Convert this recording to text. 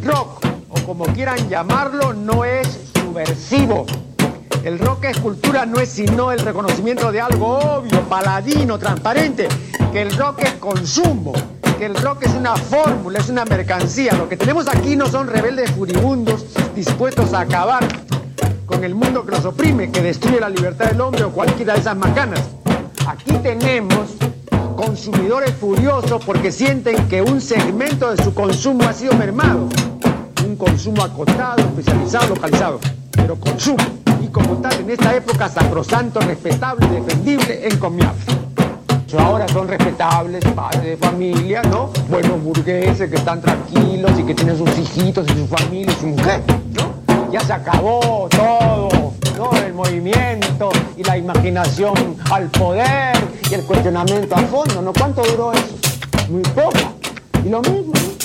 rock, o como quieran llamarlo, no es subversivo. El rock es cultura, no es sino el reconocimiento de algo obvio, paladino, transparente, que el rock es consumo, que el rock es una fórmula, es una mercancía. Lo que tenemos aquí no son rebeldes furibundos dispuestos a acabar con el mundo que los oprime, que destruye la libertad del hombre o cualquiera de esas macanas. Aquí tenemos consumidores furiosos porque sienten que un segmento de su consumo ha sido mermado. Un consumo acotado, especializado, localizado, pero consumo. Y como tal, en esta época, sacrosanto, respetable, defendible, encomiable. Ahora son respetables, padres de familia, ¿no? Buenos burgueses que están tranquilos y que tienen sus hijitos y su familia y su mujer, ¿no? Ya se acabó todo, ¿no? El movimiento y la imaginación al poder y el cuestionamiento a fondo, ¿no? ¿Cuánto duró eso? Muy poco. Y lo mismo, ¿no?